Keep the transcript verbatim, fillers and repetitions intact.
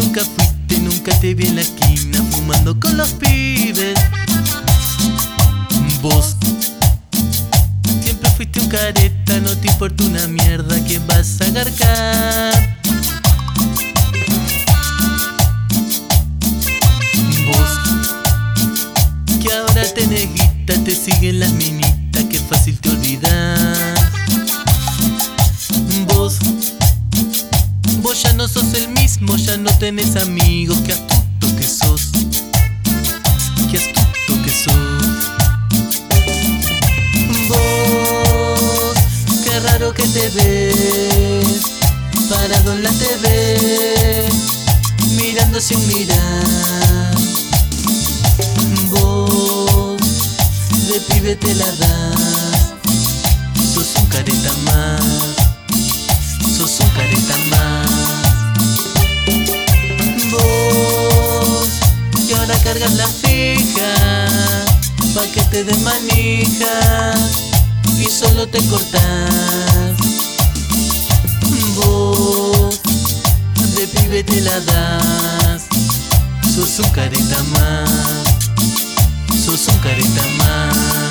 nunca fuiste, nunca te vi en la esquina fumando con los pibes. Vos siempre fuiste un careta, no te importa una mierda que vas a garcar. Vos que ahora tenés guita, te siguen las minitas, que fácil te olvidar. Vos Vos ya no sos el mismo, ya no tenés amigos. Qué astuto que sos, qué astuto que sos. Vos, qué raro que te ves, parado en la T V, mirando sin mirar. Vos, de pibe te la das, sos un careta más, sos un careta más. Vos, que ahora cargas la fija, pa' que te den manija y solo te cortás. Vos, de pibe te la das, sos un careta más, sos un careta más.